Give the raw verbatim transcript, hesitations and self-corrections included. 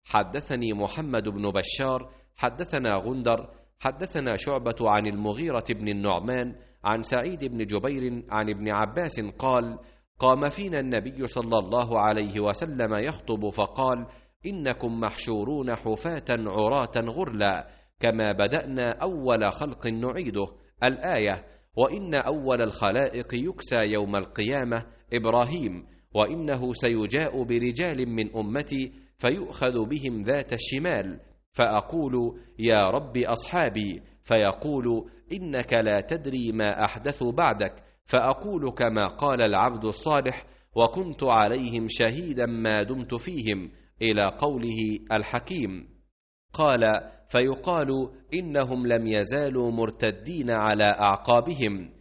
حدثني محمد بن بشار حدثنا غندر حدثنا شعبة عن المغيرة بن النعمان عن سعيد بن جبير عن ابن عباس قال: قام فينا النبي صلى الله عليه وسلم يخطب فقال: إنكم محشورون حفاة عراة غرلا كما بدأنا أول خلق نعيده، الآية: وإن أول الخلائق يكسى يوم القيامة إبراهيم، وإنه سيجاء برجال من أمتي فيؤخذ بهم ذات الشمال، فأقول: يا رب أصحابي، فيقول: إنك لا تدري ما أحدث بعدك، فأقول كما قال العبد الصالح: وكنت عليهم شهيدا ما دمت فيهم، إلى قوله الحكيم. قال: فيقال: إنهم لم يزالوا مرتدين على أعقابهم،